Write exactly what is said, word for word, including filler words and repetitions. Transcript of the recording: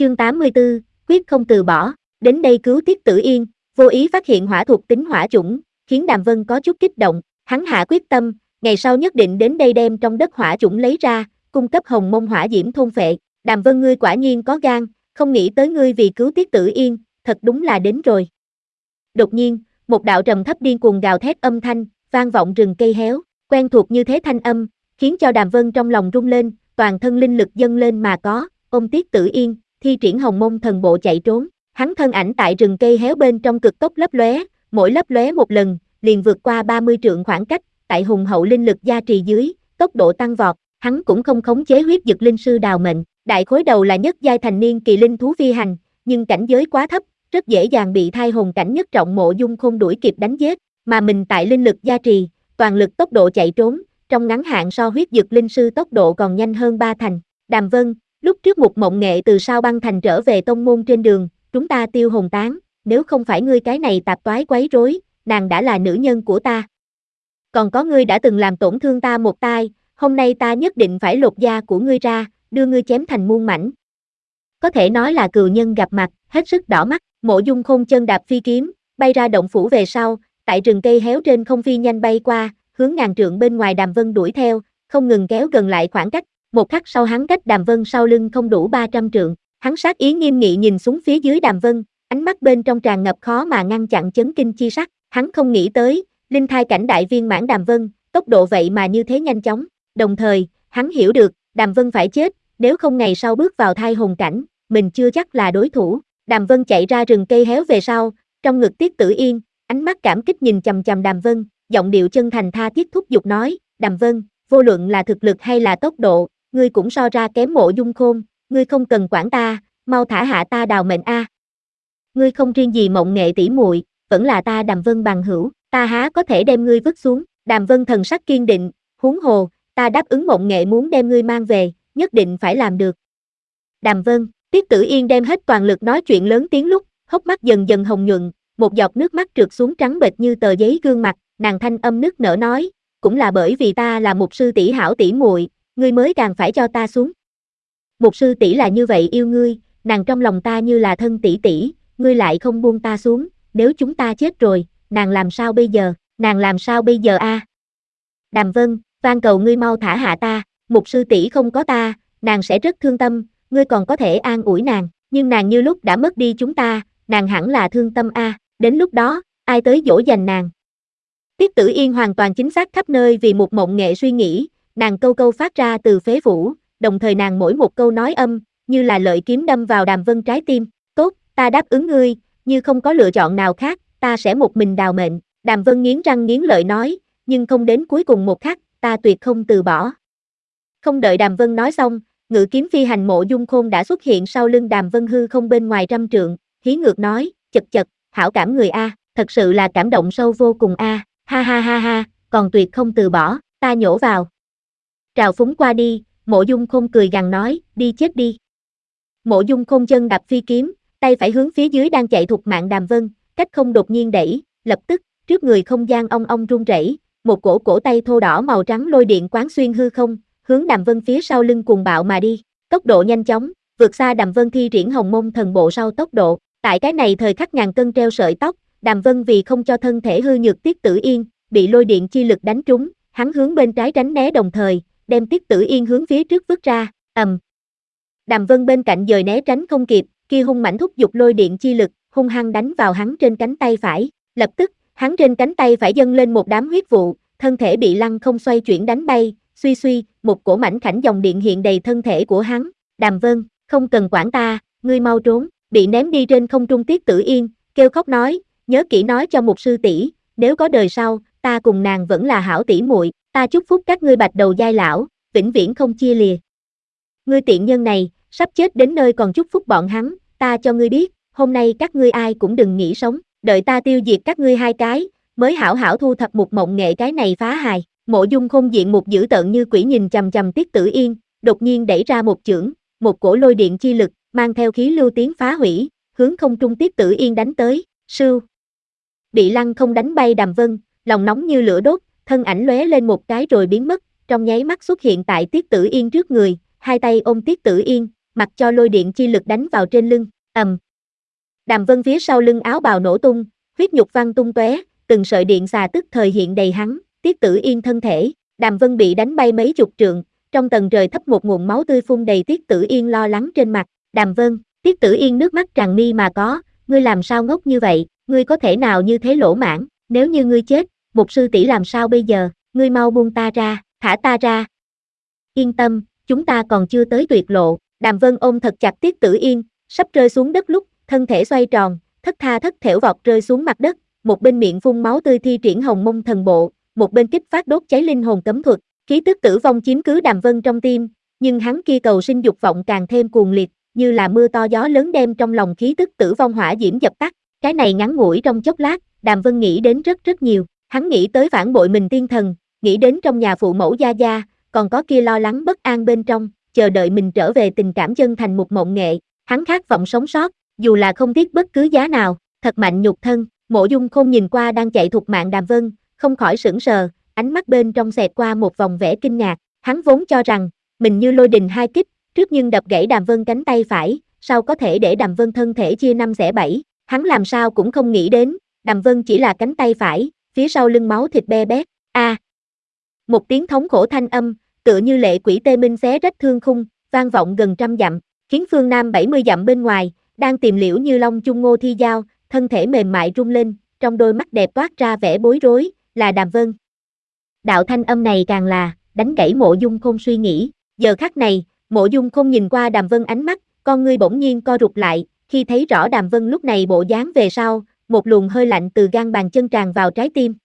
Chương tám mươi tư, quyết không từ bỏ. Đến đây cứu Tiết Tử Yên, vô ý phát hiện hỏa thuộc tính hỏa chủng, khiến Đàm Vân có chút kích động. Hắn hạ quyết tâm, ngày sau nhất định đến đây đem trong đất hỏa chủng lấy ra, cung cấp Hồng Mông hỏa diễm thôn phệ. Đàm Vân, ngươi quả nhiên có gan, không nghĩ tới ngươi vì cứu Tiết Tử Yên, thật đúng là đến rồi. Đột nhiên, một đạo trầm thấp điên cuồng gào thét âm thanh vang vọng rừng cây héo, quen thuộc như thế thanh âm, khiến cho Đàm Vân trong lòng rung lên, toàn thân linh lực dâng lên mà có, ôm Tiết Tử Yên, thi triển Hồng Mông thần bộ chạy trốn. Hắn thân ảnh tại rừng cây héo bên trong cực tốc lấp lóe, mỗi lấp lóe một lần, liền vượt qua ba mươi trượng khoảng cách, tại hùng hậu linh lực gia trì dưới, tốc độ tăng vọt, hắn cũng không khống chế huyết dực linh sư đào mệnh, đại khối đầu là nhất giai thành niên kỳ linh thú phi hành, nhưng cảnh giới quá thấp, rất dễ dàng bị thai hồn cảnh nhất trọng Mộ Dung Khôn đuổi kịp đánh giết, mà mình tại linh lực gia trì, toàn lực tốc độ chạy trốn, trong ngắn hạn so huyết dực linh sư tốc độ còn nhanh hơn ba thành. Đàm Vân, lúc trước Mục Mộng Nghệ từ Sao Băng Thành trở về tông môn trên đường, chúng ta tiêu hồn tán, nếu không phải ngươi cái này tạp toái quấy rối, nàng đã là nữ nhân của ta. Còn có ngươi đã từng làm tổn thương ta một tai, hôm nay ta nhất định phải lột da của ngươi ra, đưa ngươi chém thành muôn mảnh. Có thể nói là cừu nhân gặp mặt, hết sức đỏ mắt. Mộ Dung Khôn chân đạp phi kiếm, bay ra động phủ về sau, tại rừng cây héo trên không phi nhanh bay qua, hướng ngàn trượng bên ngoài Đàm Vân đuổi theo, không ngừng kéo gần lại khoảng cách. Một khắc sau hắn cách Đàm Vân sau lưng không đủ ba trăm trượng, hắn sát ý nghiêm nghị nhìn xuống phía dưới Đàm Vân, ánh mắt bên trong tràn ngập khó mà ngăn chặn chấn kinh chi sắc. Hắn không nghĩ tới, linh thai cảnh đại viên mãn Đàm Vân, tốc độ vậy mà như thế nhanh chóng. Đồng thời, hắn hiểu được, Đàm Vân phải chết, nếu không ngày sau bước vào thai hồn cảnh, mình chưa chắc là đối thủ. Đàm Vân chạy ra rừng cây héo về sau, trong ngực Tiết Tử Yên, ánh mắt cảm kích nhìn chằm chằm Đàm Vân, giọng điệu chân thành tha thiết thúc giục nói, Đàm Vân, vô luận là thực lực hay là tốc độ, ngươi cũng so ra kém Mộ Dung Khôn, ngươi không cần quản ta, mau thả hạ ta đào mệnh a. Ngươi không riêng gì Mộng Nghệ tỷ muội, vẫn là ta Đàm Vân bằng hữu, ta há có thể đem ngươi vứt xuống. Đàm Vân thần sắc kiên định, huống hồ, ta đáp ứng Mộng Nghệ muốn đem ngươi mang về, nhất định phải làm được. Đàm Vân, Tiết Tử Yên đem hết toàn lực nói chuyện lớn tiếng lúc, hốc mắt dần dần hồng nhuận, một giọt nước mắt trượt xuống trắng bệch như tờ giấy gương mặt, nàng thanh âm nức nở nói, cũng là bởi vì ta là một sư tỷ hảo tỷ muội, ngươi mới càng phải cho ta xuống. Một sư tỷ là như vậy yêu ngươi, nàng trong lòng ta như là thân tỷ tỷ, ngươi lại không buông ta xuống, nếu chúng ta chết rồi, nàng làm sao bây giờ, nàng làm sao bây giờ a? À? Đàm Vân, van cầu ngươi mau thả hạ ta, một sư tỷ không có ta, nàng sẽ rất thương tâm, ngươi còn có thể an ủi nàng, nhưng nàng như lúc đã mất đi chúng ta, nàng hẳn là thương tâm a, à. Đến lúc đó, ai tới dỗ dành nàng. Tiết Tử Yên hoàn toàn chính xác khắp nơi vì một Mộng Nghệ suy nghĩ, nàng câu câu phát ra từ phế phủ, đồng thời nàng mỗi một câu nói âm, như là lợi kiếm đâm vào Đàm Vân trái tim, tốt, ta đáp ứng ngươi, như không có lựa chọn nào khác, ta sẽ một mình đào mệnh. Đàm Vân nghiến răng nghiến lợi nói, nhưng không đến cuối cùng một khắc, ta tuyệt không từ bỏ. Không đợi Đàm Vân nói xong, ngự kiếm phi hành Mộ Dung Khôn đã xuất hiện sau lưng Đàm Vân hư không bên ngoài trăm trượng, hí ngược nói, chật chật, hảo cảm người a, thật sự là cảm động sâu vô cùng a, ha ha ha ha, còn tuyệt không từ bỏ, ta nhổ vào. Trào phúng qua đi, Mộ Dung Khôn cười gằn nói, đi chết đi. Mộ Dung Khôn chân đạp phi kiếm, tay phải hướng phía dưới đang chạy thục mạng Đàm Vân, cách không đột nhiên đẩy, lập tức, trước người không gian ong ong rung rẩy, một cổ cổ tay thô đỏ màu trắng lôi điện quán xuyên hư không, hướng Đàm Vân phía sau lưng cuồng bạo mà đi, tốc độ nhanh chóng, vượt xa Đàm Vân thi triển Hồng Mông thần bộ sau tốc độ. Tại cái này thời khắc ngàn cân treo sợi tóc, Đàm Vân vì không cho thân thể hư nhược Tiết Tử Yên bị lôi điện chi lực đánh trúng, hắn hướng bên trái tránh né đồng thời, đem Tiết Tử Yên hướng phía trước vứt ra, ầm. Đàm Vân bên cạnh dời né tránh không kịp, kia hung mãnh thúc giục lôi điện chi lực, hung hăng đánh vào hắn trên cánh tay phải, lập tức, hắn trên cánh tay phải dâng lên một đám huyết vụ, thân thể bị lăng không xoay chuyển đánh bay, suy suy, một cổ mảnh khảnh dòng điện hiện đầy thân thể của hắn. Đàm Vân, không cần quản ta, ngươi mau trốn. Bị ném đi trên không trung Tiết Tử Yên, kêu khóc nói, nhớ kỹ nói cho một sư tỷ, nếu có đời sau, ta cùng nàng vẫn là hảo tỷ muội, ta chúc phúc các ngươi bạch đầu giai lão, vĩnh viễn không chia lìa. Ngươi tiện nhân này, sắp chết đến nơi còn chúc phúc bọn hắn, ta cho ngươi biết, hôm nay các ngươi ai cũng đừng nghĩ sống, đợi ta tiêu diệt các ngươi hai cái, mới hảo hảo thu thập một Mộng Nghệ cái này phá hài. Mộ Dung Khôn diện một dữ tợn như quỷ nhìn chằm chằm Tiết Tử Yên, đột nhiên đẩy ra một chưởng, một cổ lôi điện chi lực, mang theo khí lưu tiến phá hủy, hướng không trung Tiết Tử Yên đánh tới, sưu. Bị lăng không đánh bay Đàm Vân, lòng nóng như lửa đốt, thân ảnh lóe lên một cái rồi biến mất, trong nháy mắt xuất hiện tại Tiết Tử Yên trước người, hai tay ôm Tiết Tử Yên, mặc cho lôi điện chi lực đánh vào trên lưng, ầm. Đàm Vân phía sau lưng áo bào nổ tung, huyết nhục văng tung tóe, từng sợi điện xà tức thời hiện đầy hắn, Tiết Tử Yên thân thể, Đàm Vân bị đánh bay mấy chục trượng, trong tầng trời thấp một nguồn máu tươi phun đầy. Tiết Tử Yên lo lắng trên mặt, Đàm Vân, Tiết Tử Yên nước mắt tràn mi mà có, ngươi làm sao ngốc như vậy, ngươi có thể nào như thế lỗ mãng, nếu như ngươi chết, một sư tỷ làm sao bây giờ, ngươi mau buông ta ra, thả ta ra. Yên tâm, chúng ta còn chưa tới tuyệt lộ, Đàm Vân ôm thật chặt Tiết Tử Yên, sắp rơi xuống đất lúc, thân thể xoay tròn, thất tha thất thểu vọt rơi xuống mặt đất, một bên miệng phun máu tươi thi triển Hồng Mông Thần Bộ, một bên kích phát đốt cháy linh hồn cấm thuật, khí tức tử vong chiếm cứ Đàm Vân trong tim, nhưng hắn kia cầu sinh dục vọng càng thêm cuồng liệt, như là mưa to gió lớn đem trong lòng khí tức tử vong hỏa diễm dập tắt. Cái này ngắn ngủi trong chốc lát, Đàm Vân nghĩ đến rất rất nhiều, hắn nghĩ tới phản bội mình tiên thần, nghĩ đến trong nhà phụ mẫu gia gia, còn có kia lo lắng bất an bên trong, chờ đợi mình trở về tình cảm chân thành một mộng nghệ, hắn khát vọng sống sót, dù là không tiếc bất cứ giá nào, thật mạnh nhục thân. Mộ Dung Khôn nhìn qua đang chạy thục mạng Đàm Vân, không khỏi sững sờ, ánh mắt bên trong xẹt qua một vòng vẻ kinh ngạc, hắn vốn cho rằng, mình như lôi đình hai kích, trước nhưng đập gãy Đàm Vân cánh tay phải, sau có thể để Đàm Vân thân thể chia năm xẻ bảy, hắn làm sao cũng không nghĩ đến, Đàm Vân chỉ là cánh tay phải, phía sau lưng máu thịt be bét, a. À. Một tiếng thống khổ thanh âm, tựa như lệ quỷ tê minh xé rách thương khung, vang vọng gần trăm dặm, khiến phương Nam bảy mươi dặm bên ngoài, đang tìm Liễu Như Long chung Ngô Thi Giao, thân thể mềm mại rung lên, trong đôi mắt đẹp toát ra vẻ bối rối, là Đàm Vân. Đạo thanh âm này càng là, đánh gãy Mộ Dung Khôn suy nghĩ, giờ khắc này, Mộ Dung Khôn nhìn qua Đàm Vân ánh mắt, con ngươi bỗng nhiên co rụt lại, khi thấy rõ Đàm Vân lúc này bộ dáng về sau, một luồng hơi lạnh từ gan bàn chân tràn vào trái tim,